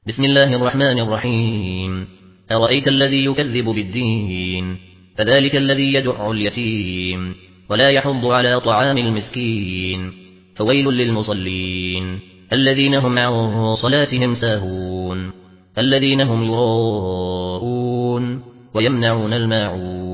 بسم الله الرحمن الرحيم. أرأيت الذي يكذب بالدين فذلك الذي يدع اليتيم ولا يحض على طعام المسكين فويل للمصلين الذين هم عن صلاتهم ساهون الذين هم يراءون ويمنعون الماعون